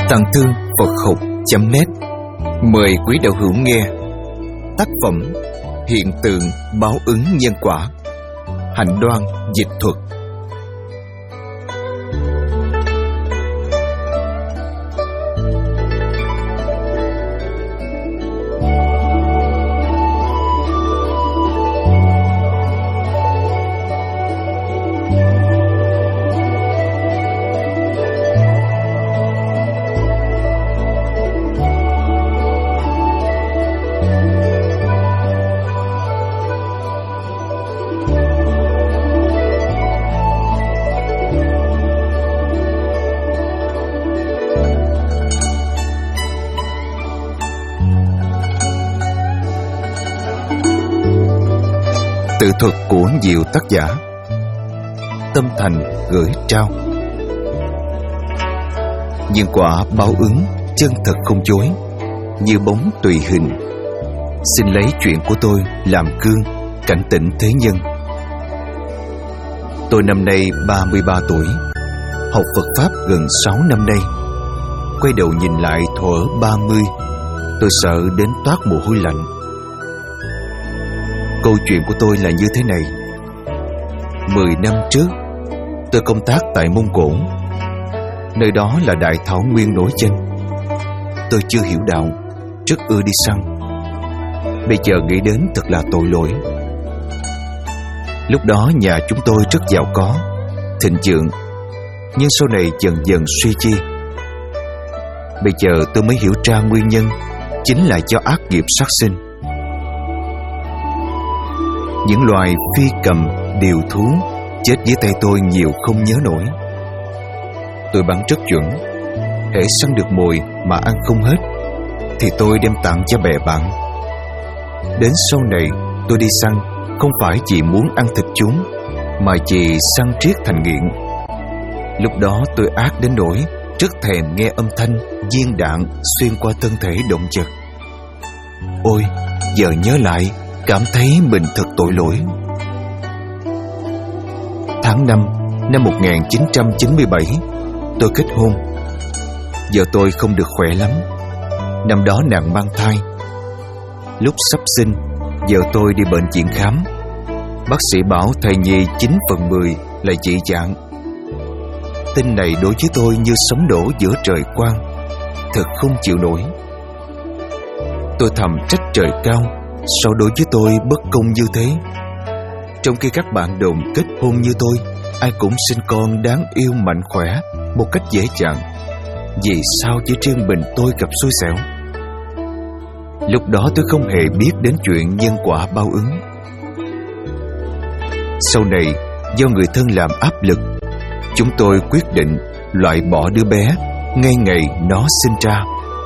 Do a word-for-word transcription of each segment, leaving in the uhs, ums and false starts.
Tàng Thư Phật Học chấm net mời quý đạo hữu nghe tác phẩm Hiện tượng báo ứng nhân quả, Hạnh Đoan dịch thuật. Tự thuật của nhiều tác giả. Tâm Thành gửi trao. Nhưng quả báo ứng chân thật không dối, như bóng tùy hình. Xin lấy chuyện của tôi làm gương, cảnh tỉnh thế nhân. Tôi năm nay ba mươi ba tuổi, học Phật Pháp gần sáu năm nay. Quay đầu nhìn lại thuở ba mươi, tôi sợ đến toát mồ hôi lạnh. Câu chuyện của tôi là như thế này. Mười năm trước, tôi công tác tại Mông Cổ. Nơi đó là đại thảo nguyên nổi danh. Tôi chưa hiểu đạo, rất ưa đi săn. Bây giờ nghĩ đến thật là tội lỗi. Lúc đó nhà chúng tôi rất giàu có, thịnh vượng, nhưng sau này dần dần suy chi. Bây giờ tôi mới hiểu ra nguyên nhân chính là do ác nghiệp sát sinh. Những loài phi cầm, điều thú chết dưới tay tôi nhiều không nhớ nổi. Tôi bắn rất chuẩn, hễ săn được mồi mà ăn không hết thì tôi đem tặng cho bè bạn. Đến sau này tôi đi săn không phải chỉ muốn ăn thịt chúng, mà chỉ săn riết thành nghiện. Lúc đó tôi ác đến nỗi rất thèm nghe âm thanh viên đạn xuyên qua thân thể động vật. Ôi, giờ nhớ lại cảm thấy mình thật tội lỗi. Tháng năm năm một nghìn chín trăm chín mươi bảy, tôi kết hôn. Vợ tôi không được khỏe lắm. Năm đó nàng mang thai. Lúc sắp sinh, vợ tôi đi bệnh viện khám. Bác sĩ bảo thai nhi chín phần mười là dị dạng. Tin này đối với tôi như sấm đổ giữa trời quang, thật không chịu nổi. Tôi thầm trách trời cao, sao đối với tôi bất công như thế? Trong khi các bạn đồng kết hôn như tôi, ai cũng sinh con đáng yêu mạnh khỏe một cách dễ dàng, vì sao chỉ riêng mình tôi gặp xui xẻo? Lúc đó tôi không hề biết đến chuyện nhân quả báo ứng. Sau này, do người thân làm áp lực, chúng tôi quyết định loại bỏ đứa bé ngay ngày nó sinh ra.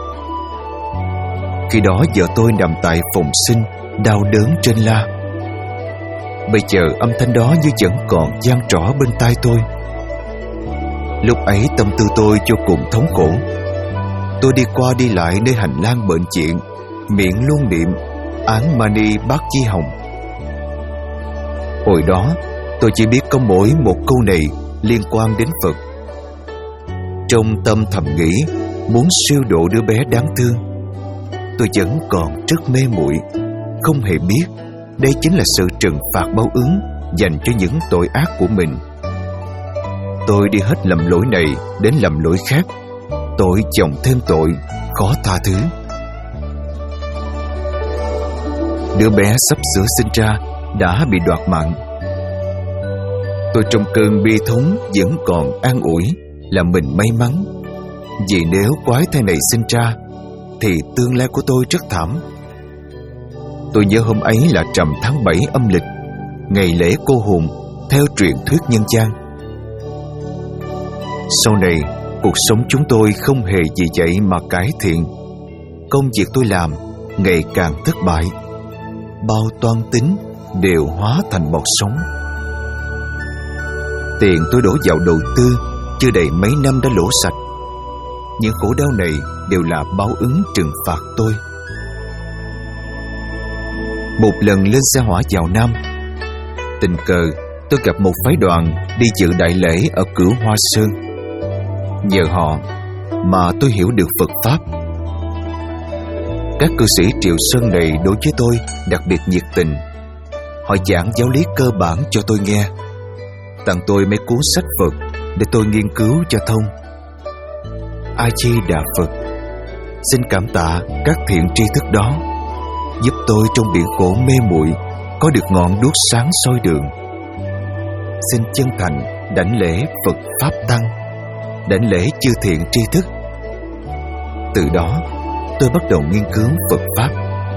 Khi đó vợ tôi nằm tại phòng sinh, đau đớn trên la. Bây giờ âm thanh đó như vẫn còn vang rõ bên tai tôi. Lúc ấy tâm tư tôi vô cùng thống khổ. Tôi đi qua đi lại nơi hành lang bệnh viện, miệng luôn niệm Án Mani Bát Chi Hồng. Hồi đó tôi chỉ biết có mỗi một câu này liên quan đến Phật. Trong tâm thầm nghĩ muốn siêu độ đứa bé đáng thương. Tôi vẫn còn rất mê muội, không hề biết đây chính là sự trừng phạt báo ứng dành cho những tội ác của mình. Tôi đi hết lầm lỗi này đến lầm lỗi khác, tội chồng thêm tội, khó tha thứ. Đứa bé sắp sửa sinh ra đã bị đoạt mạng. Tôi trong cơn bi thống vẫn còn an ủi là mình may mắn, vì nếu quái thai này sinh ra thì tương lai của tôi rất thảm. Tôi nhớ hôm ấy là rằm tháng bảy âm lịch, ngày lễ cô hồn theo truyền thuyết nhân gian. Sau này, cuộc sống chúng tôi không hề vì vậy mà cải thiện. Công việc tôi làm ngày càng thất bại. Bao toan tính đều hóa thành bọt sóng. Tiền tôi đổ vào đầu tư chưa đầy mấy năm đã lỗ sạch. Những khổ đau này đều là báo ứng trừng phạt tôi. Một lần lên xe hỏa vào Nam, tình cờ tôi gặp một phái đoàn đi dự đại lễ ở Cửu Hoa Sơn. Nhờ họ, mà tôi hiểu được Phật Pháp. Các cư sĩ Triệu Sơn này đối với tôi đặc biệt nhiệt tình. Họ giảng giáo lý cơ bản cho tôi nghe, tặng tôi mấy cuốn sách Phật để tôi nghiên cứu cho thông. A Di Đà Phật. Xin cảm tạ các thiện tri thức đó, giúp tôi trong biển khổ mê muội có được ngọn đuốc sáng soi đường. Xin chân thành đảnh lễ Phật Pháp Tăng, đảnh lễ chư thiện tri thức. Từ đó tôi bắt đầu nghiên cứu Phật Pháp.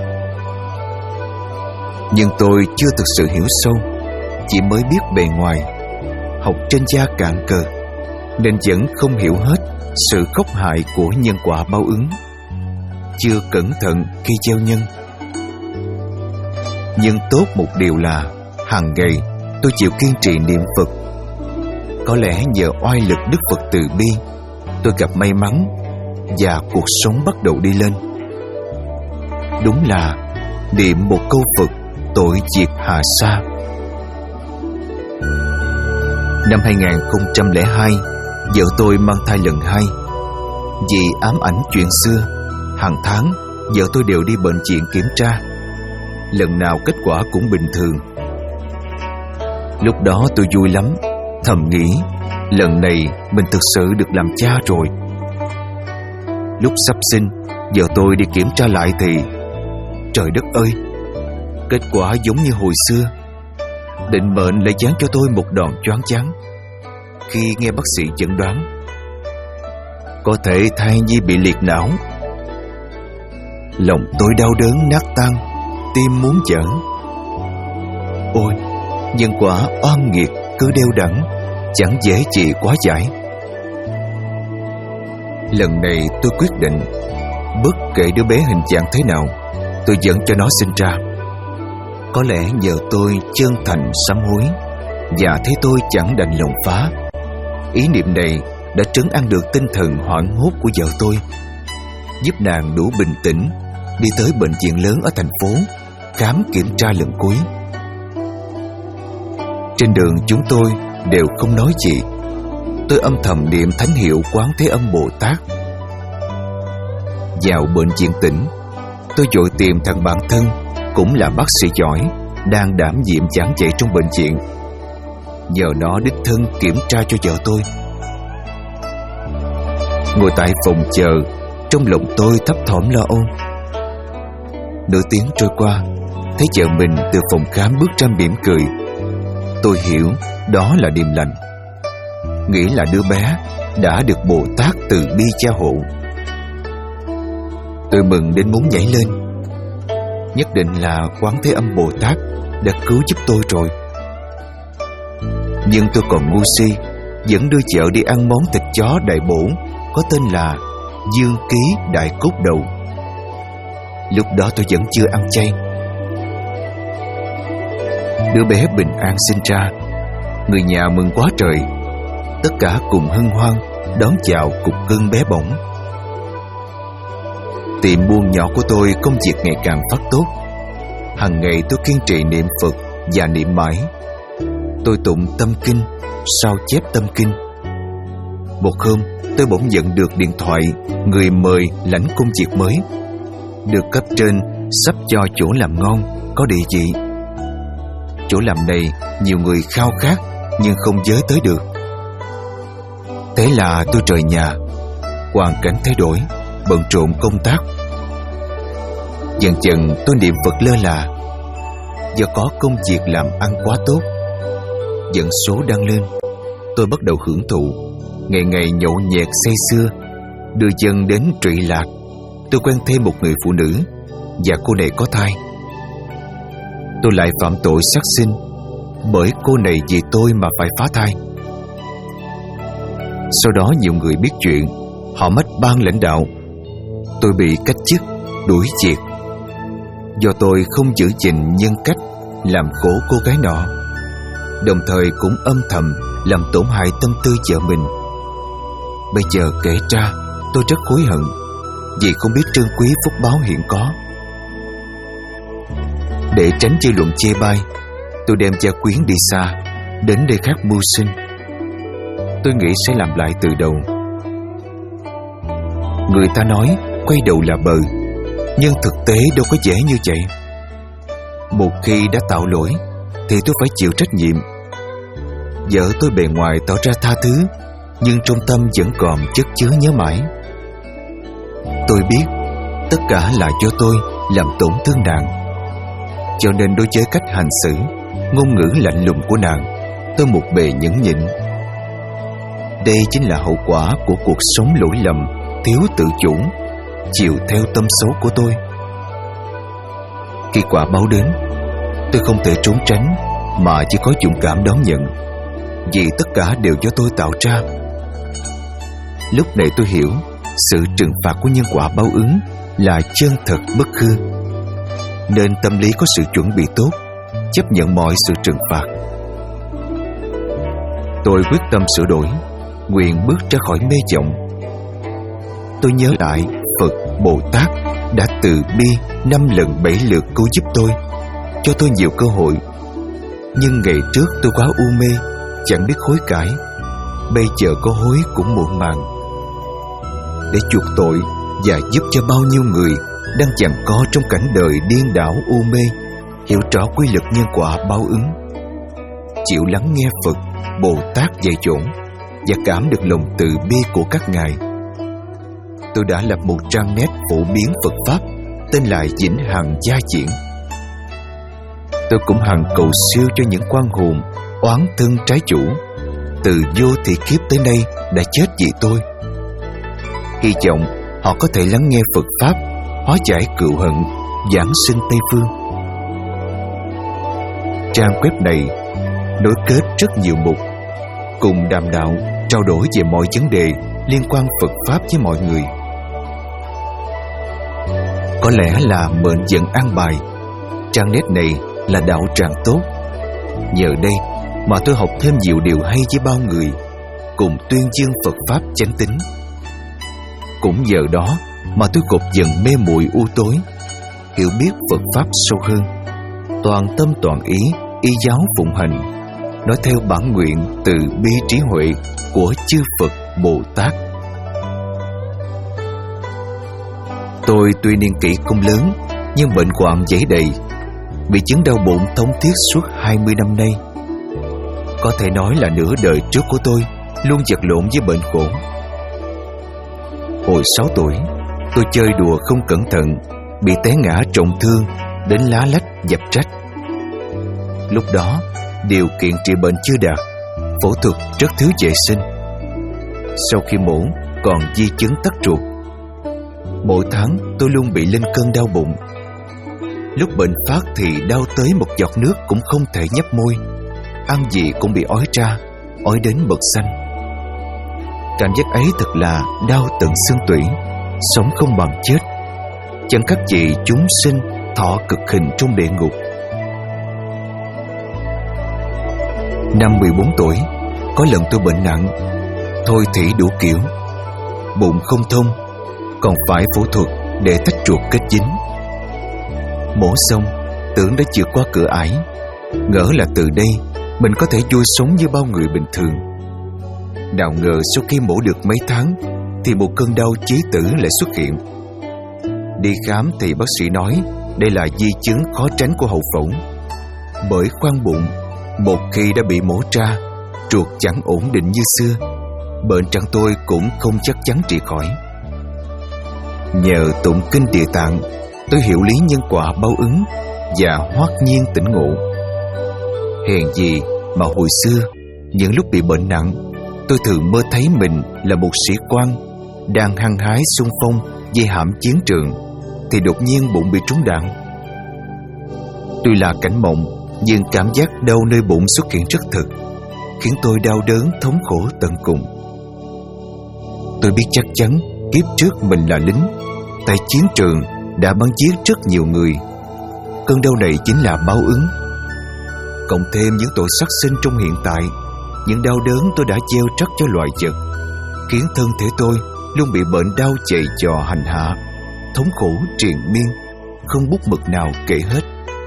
Nhưng tôi chưa thực sự hiểu sâu, chỉ mới biết bề ngoài, học trên da cạn cờ, nên vẫn không hiểu hết sự gốc hại của nhân quả báo ứng, chưa cẩn thận khi gieo nhân. Nhưng tốt một điều là hàng ngày tôi chịu kiên trì niệm Phật. Có lẽ nhờ oai lực Đức Phật từ bi, tôi gặp may mắn và cuộc sống bắt đầu đi lên. Đúng là niệm một câu Phật tội diệt hà sa. Năm hai không không hai, vợ tôi mang thai lần hai. Vì ám ảnh chuyện xưa, hàng tháng vợ tôi đều đi bệnh viện kiểm tra. Lần nào kết quả cũng bình thường. Lúc đó tôi vui lắm, thầm nghĩ lần này mình thực sự được làm cha rồi. Lúc sắp sinh, vợ tôi đi kiểm tra lại thì trời đất ơi, kết quả giống như hồi xưa. Định mệnh lại giáng cho tôi một đòn choáng váng khi nghe bác sĩ chẩn đoán có thể thai nhi bị liệt não. Lòng tôi đau đớn nát tan, tim muốn vỡ. Ôi, nhân quả oan nghiệt cứ đeo đẳng, chẳng dễ gì quá giải. Lần này tôi quyết định, bất kể đứa bé hình dạng thế nào, tôi vẫn cho nó sinh ra. Có lẽ nhờ tôi chân thành sám hối và thấy tôi chẳng đành lòng phá, ý niệm này đã trấn an được tinh thần hoảng hốt của vợ tôi, giúp nàng đủ bình tĩnh đi tới bệnh viện lớn ở thành phố khám kiểm tra lần cuối. Trên đường chúng tôi đều không nói gì. Tôi âm thầm niệm thánh hiệu Quán Thế Âm Bồ Tát. Vào bệnh viện tỉnh, tôi vội tìm thằng bạn thân cũng là bác sĩ giỏi đang đảm nhiệm giảng dạy trong bệnh viện, nhờ nó đích thân kiểm tra cho vợ tôi. Ngồi tại phòng chờ, trong lòng tôi thấp thỏm lo âu. Nửa tiếng trôi qua, thấy vợ mình từ phòng khám bước ra mỉm cười. Tôi hiểu đó là điềm lành, nghĩ là đứa bé đã được Bồ Tát từ bi gia hộ. Tôi mừng đến muốn nhảy lên. Nhất định là Quán Thế Âm Bồ Tát đã cứu giúp tôi rồi. Nhưng tôi còn ngu si, vẫn đưa vợ đi ăn món thịt chó đại bổ có tên là Dương Ký Đại Cốt Đầu. Lúc đó tôi vẫn chưa ăn chay. Đứa bé bình an sinh ra, người nhà mừng quá trời. Tất cả cùng hân hoan đón chào cục cưng bé bỏng. Tiệm buôn nhỏ của tôi công việc ngày càng phát tốt. Hằng ngày tôi kiên trì niệm Phật và niệm mãi. Tôi tụng tâm kinh, sao chép tâm kinh. Một hôm tôi bỗng nhận được điện thoại người mời lãnh công việc mới, được cấp trên sắp cho chỗ làm ngon, có địa vị. Chỗ làm này nhiều người khao khát nhưng không giới tới được. Thế là tôi rời nhà. Hoàn cảnh thay đổi, bận rộn công tác. Dần dần tôi niệm Phật lơ là. Do có công việc làm ăn quá tốt, dẫn số đăng lên, tôi bắt đầu hưởng thụ, ngày ngày nhậu nhẹt say sưa. Đưa chân đến Trụy Lạc, tôi quen thêm một người phụ nữ, và cô này có thai. Tôi lại phạm tội sát sinh, bởi cô này vì tôi mà phải phá thai. Sau đó nhiều người biết chuyện, họ mách ban lãnh đạo. Tôi bị cách chức, đuổi việc, do tôi không giữ gìn nhân cách, làm khổ cô gái nọ, đồng thời cũng âm thầm làm tổn hại tâm tư vợ mình. Bây giờ kể ra tôi rất hối hận, vì không biết trân quý phúc báo hiện có. Để tránh dư luận chê bai, tôi đem gia quyến đi xa, đến nơi khác mưu sinh. Tôi nghĩ sẽ làm lại từ đầu. Người ta nói quay đầu là bờ, nhưng thực tế đâu có dễ như vậy. Một khi đã tạo lỗi thì tôi phải chịu trách nhiệm. Vợ tôi bề ngoài tỏ ra tha thứ, nhưng trong tâm vẫn còn chất chứa nhớ mãi. Tôi biết tất cả là do tôi làm tổn thương nàng, cho nên đối với cách hành xử, ngôn ngữ lạnh lùng của nàng, tôi một bề nhẫn nhịn. Đây chính là hậu quả của cuộc sống lỗi lầm, thiếu tự chủ, chiều theo tâm xấu của tôi. Khi quả báo đến, tôi không thể trốn tránh, mà chỉ có dũng cảm đón nhận, vì tất cả đều do tôi tạo ra. Lúc này tôi hiểu sự trừng phạt của nhân quả báo ứng là chân thật bất hư, nên tâm lý có sự chuẩn bị tốt, chấp nhận mọi sự trừng phạt. Tôi quyết tâm sửa đổi, nguyện bước ra khỏi mê vọng. Tôi nhớ lại Phật Bồ Tát đã từ bi năm lần bảy lượt cứu giúp tôi, cho tôi nhiều cơ hội. Nhưng ngày trước tôi quá u mê, chẳng biết hối cải. Bây giờ có hối cũng muộn màng. Để chuộc tội và giúp cho bao nhiêu người đang giằng co trong cảnh đời điên đảo u mê hiểu rõ quy luật nhân quả báo ứng, chịu lắng nghe Phật Bồ Tát dạy dỗ và cảm được lòng từ bi của các ngài, tôi đã lập một trang net phổ biến Phật Pháp tên là Vĩnh Hằng Gia Diễn. Tôi cũng hằng cầu siêu cho những quan hồn oán thân trái chủ, từ vô thị kiếp tới nay đã chết vì tôi. Hy vọng họ có thể lắng nghe Phật Pháp, hóa giải cựu hận, giảng sinh Tây Phương. Trang web này nối kết rất nhiều mục, cùng đàm đạo, trao đổi về mọi vấn đề liên quan Phật Pháp với mọi người. Có lẽ là mệnh vận an bài, trang net này là đạo tràng tốt. Nhờ đây mà tôi học thêm nhiều điều hay với bao người, cùng tuyên dương Phật Pháp chánh tín. Cũng nhờ đó mà tôi cột dần mê muội u tối, hiểu biết Phật Pháp sâu hơn, toàn tâm toàn ý y giáo phụng hành, nói theo bản nguyện từ bi trí huệ của chư Phật Bồ Tát. Tôi tuy niên kỷ không lớn, nhưng bệnh hoạn dẫy đầy, bị chứng đau bụng thống thiết suốt hai mươi năm nay. Có thể nói là nửa đời trước của tôi luôn vật lộn với bệnh khổ. Hồi sáu tuổi, tôi chơi đùa không cẩn thận, bị té ngã trọng thương, đến lá lách dập rách. Lúc đó, điều kiện trị bệnh chưa đạt, phẫu thuật rất thiếu vệ sinh. Sau khi mổ, còn di chứng tắc ruột. Mỗi tháng tôi luôn bị lên cơn đau bụng. Lúc bệnh phát thì đau tới một giọt nước cũng không thể nhấp môi, ăn gì cũng bị ói ra, ói đến bật xanh. Cảm giác ấy thật là đau tận xương tủy, sống không bằng chết. Chẳng các chị chúng sinh thọ cực hình trong địa ngục. Năm mười bốn tuổi, có lần tôi bệnh nặng, thôi thỉ đủ kiểu, bụng không thông, còn phải phẫu thuật để tách ruột kết dính. Mổ xong, tưởng đã vượt qua cửa ải, ngỡ là từ đây mình có thể vui sống như bao người bình thường. Nào ngờ sau khi mổ được mấy tháng thì một cơn đau chí tử lại xuất hiện. Đi khám thì bác sĩ nói đây là di chứng khó tránh của hậu phẫu. Bởi khoang bụng một khi đã bị mổ ra, ruột chẳng ổn định như xưa, bệnh trạng tôi cũng không chắc chắn trị khỏi. Nhờ tụng kinh Địa Tạng, tôi hiểu lý nhân quả báo ứng và hoát nhiên tỉnh ngộ. Hèn gì mà hồi xưa, những lúc bị bệnh nặng, tôi thường mơ thấy mình là một sĩ quan đang hăng hái xung phong về hạm chiến trường, thì đột nhiên bụng bị trúng đạn. Tuy là cảnh mộng, nhưng cảm giác đau nơi bụng xuất hiện rất thực, khiến tôi đau đớn thống khổ tận cùng. Tôi biết chắc chắn kiếp trước mình là lính, tại chiến trường đã bắn giết rất nhiều người. Cơn đau này chính là báo ứng. Cộng thêm những tội sát sinh trong hiện tại, những đau đớn tôi đã gieo rắc cho loài vật, khiến thân thể tôi luôn bị bệnh đau chạy trò hành hạ, thống khổ triền miên, không bút mực nào kể hết.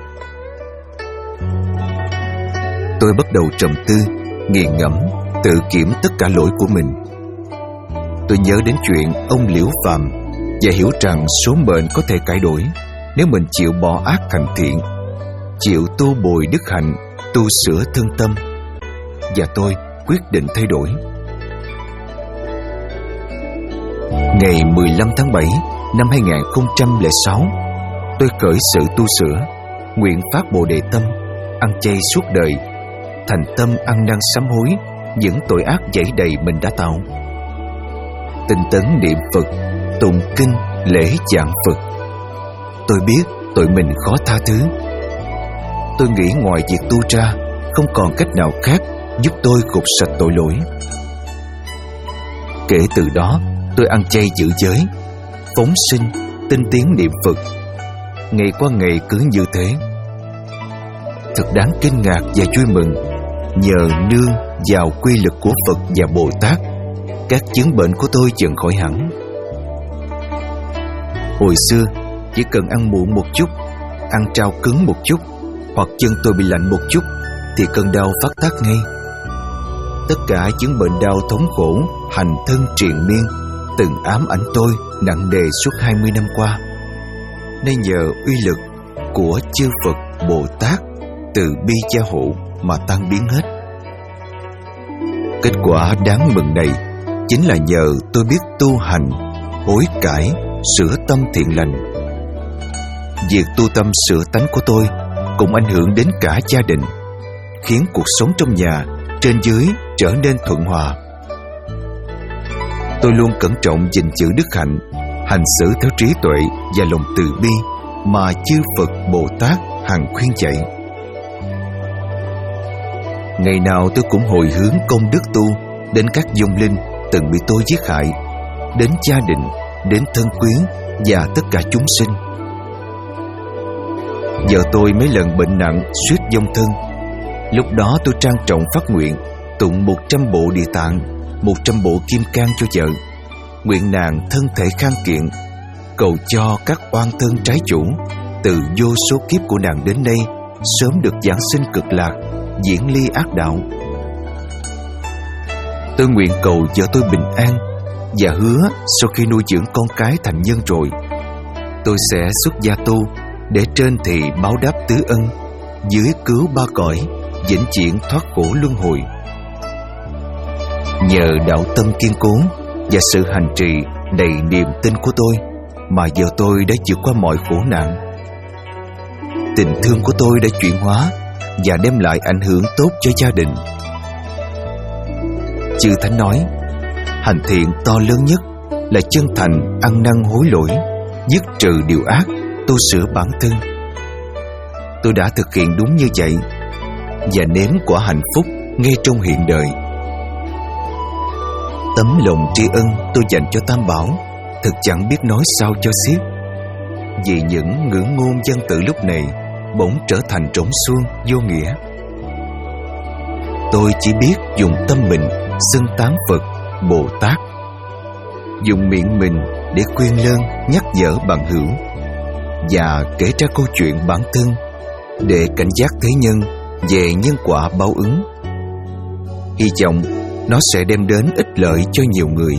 Tôi bắt đầu trầm tư, nghiền ngẫm, tự kiểm tất cả lỗi của mình. Tôi nhớ đến chuyện ông Liễu Phàm và hiểu rằng số mệnh có thể cải đổi nếu mình chịu bỏ ác thành thiện, chịu tu bồi đức hạnh, tu sửa thân tâm. Và tôi quyết định thay đổi. Ngày mười lăm tháng bảy năm hai nghìn không trăm lẻ sáu, tôi khởi sự tu sửa, nguyện phát Bồ Đề tâm, ăn chay suốt đời, thành tâm ăn năn sám hối những tội ác dẫy đầy mình đã tạo. Tinh tấn niệm Phật, tụng kinh, lễ chạng Phật. Tôi biết tội mình khó tha thứ. Tôi nghĩ ngoài việc tu ra, không còn cách nào khác giúp tôi gột sạch tội lỗi. Kể từ đó, tôi ăn chay giữ giới, phóng sinh, tinh tiến niệm Phật. Ngày qua ngày cứ như thế. Thật đáng kinh ngạc và vui mừng. Nhờ nương vào quy lực của Phật và Bồ Tát, các chứng bệnh của tôi dần khỏi hẳn. Hồi xưa, chỉ cần ăn muộn một chút, ăn trao cứng một chút, hoặc chân tôi bị lạnh một chút, thì cơn đau phát tác ngay. Tất cả chứng bệnh đau thống khổ, hành thân triền miên, từng ám ảnh tôi nặng nề suốt hai mươi năm qua, nay nhờ uy lực của chư Phật Bồ Tát từ bi gia hộ mà tan biến hết. Kết quả đáng mừng này chính là nhờ tôi biết tu hành, hối cải, sửa tâm thiện lành. Việc tu tâm sửa tánh của tôi cũng ảnh hưởng đến cả gia đình, khiến cuộc sống trong nhà, trên dưới trở nên thuận hòa. Tôi luôn cẩn trọng gìn giữ đức hạnh, hành xử theo trí tuệ và lòng từ bi mà chư Phật Bồ Tát hằng khuyên dạy. Ngày nào tôi cũng hồi hướng công đức tu đến các vong linh từng bị tôi giết hại, đến gia đình, đến thân quyến và tất cả chúng sinh. Vợ tôi mấy lần bệnh nặng suýt vong thân. Lúc đó tôi trang trọng phát nguyện tụng một trăm bộ Địa Tạng, một trăm bộ Kim Cang cho vợ, nguyện nàng thân thể khang kiện, cầu cho các oan thân trái chủ từ vô số kiếp của nàng đến nay sớm được giảng sinh cực lạc, diễn ly ác đạo. Tôi nguyện cầu vợ tôi bình an và hứa sau khi nuôi dưỡng con cái thành nhân rồi, tôi sẽ xuất gia tu để trên thì báo đáp tứ ân, dưới cứu ba cõi, vĩnh viễn thoát khổ luân hồi. Nhờ đạo tâm kiên cố và sự hành trì đầy niềm tin của tôi mà vợ tôi đã vượt qua mọi khổ nạn. Tình thương của tôi đã chuyển hóa và đem lại ảnh hưởng tốt cho gia đình. Chư Thánh nói, hành thiện to lớn nhất là chân thành ăn năn hối lỗi, dứt trừ điều ác, tu sửa bản thân. Tôi đã thực hiện đúng như vậy và nếm quả hạnh phúc ngay trong hiện đời. Tấm lòng tri ân tôi dành cho Tam Bảo thực chẳng biết nói sao cho xiết, vì những ngữ ngôn văn tự lúc này bỗng trở thành trống xuông vô nghĩa. Tôi chỉ biết dùng tâm mình xưng tán Phật, Bồ Tát, dùng miệng mình để khuyên lơn nhắc nhở bằng hữu, và kể ra câu chuyện bản thân để cảnh giác thế nhân về nhân quả báo ứng. Hy vọng nó sẽ đem đến ích lợi cho nhiều người.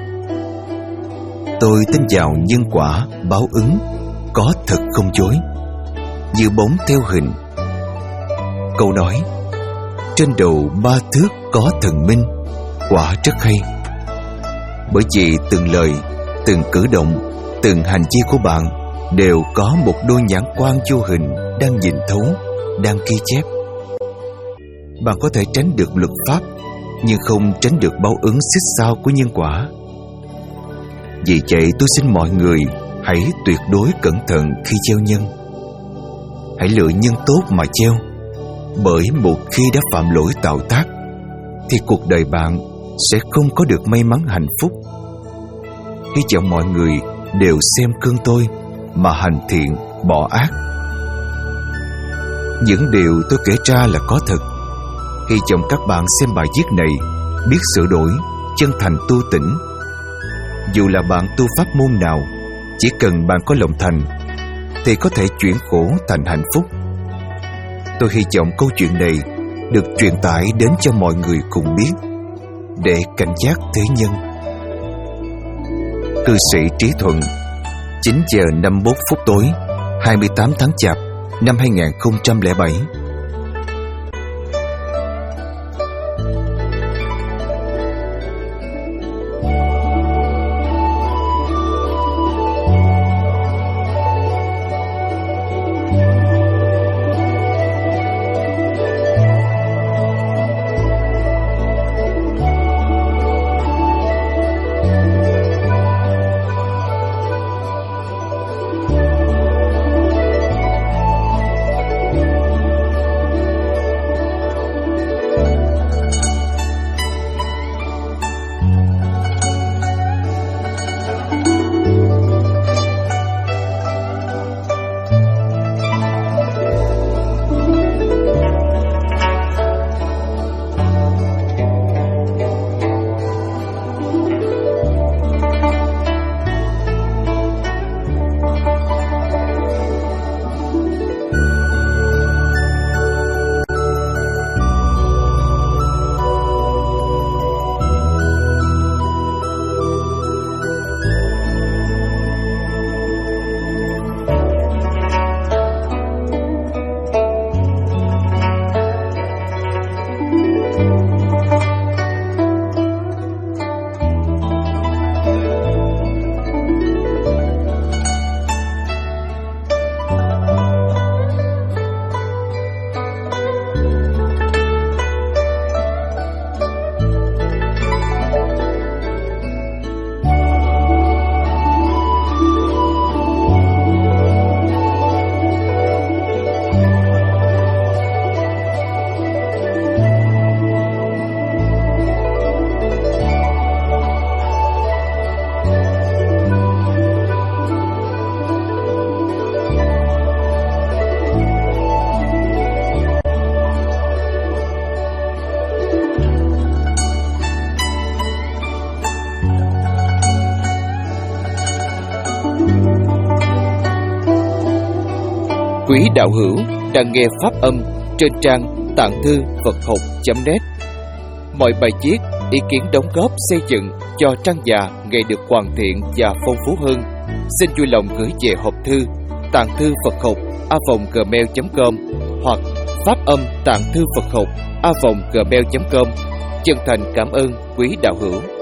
Tôi tin vào nhân quả báo ứng có thật không dối, như bóng theo hình. Câu nói trên đầu ba thước có thần minh quả rất hay, bởi vì từng lời, từng cử động, từng hành vi của bạn đều có một đôi nhãn quan vô hình đang nhìn thấu, đang ghi chép. Bạn có thể tránh được luật pháp, nhưng không tránh được báo ứng xích sao của nhân quả. Vì vậy tôi xin mọi người hãy tuyệt đối cẩn thận khi gieo nhân. Hãy lựa nhân tốt mà gieo, bởi một khi đã phạm lỗi tạo tác thì cuộc đời bạn sẽ không có được may mắn hạnh phúc. Hy vọng mọi người đều xem gương tôi mà hành thiện, bỏ ác. Những điều tôi kể ra là có thật. Hy vọng các bạn xem bài viết này biết sửa đổi, chân thành tu tỉnh. Dù là bạn tu pháp môn nào, chỉ cần bạn có lòng thành thì có thể chuyển khổ thành hạnh phúc. Tôi hy vọng câu chuyện này được truyền tải đến cho mọi người cùng biết, để cảnh giác thế nhân. Cư sĩ Trí Thuận. Chín giờ năm mươi mốt phút tối, hai mươi tám tháng Chạp năm hai nghìn không trăm lẻ bảy. Quý đạo hữu đang nghe pháp âm trên trang tạng thư Phật học chấm net. Mọi bài viết, ý kiến đóng góp xây dựng cho trang già ngày được hoàn thiện và phong phú hơn, xin vui lòng gửi về hộp thư tạng thư Phật học a vòng gmail chấm com hoặc pháp âm tạng thư Phật học a vòng gmail chấm com. Chân thành cảm ơn quý đạo hữu.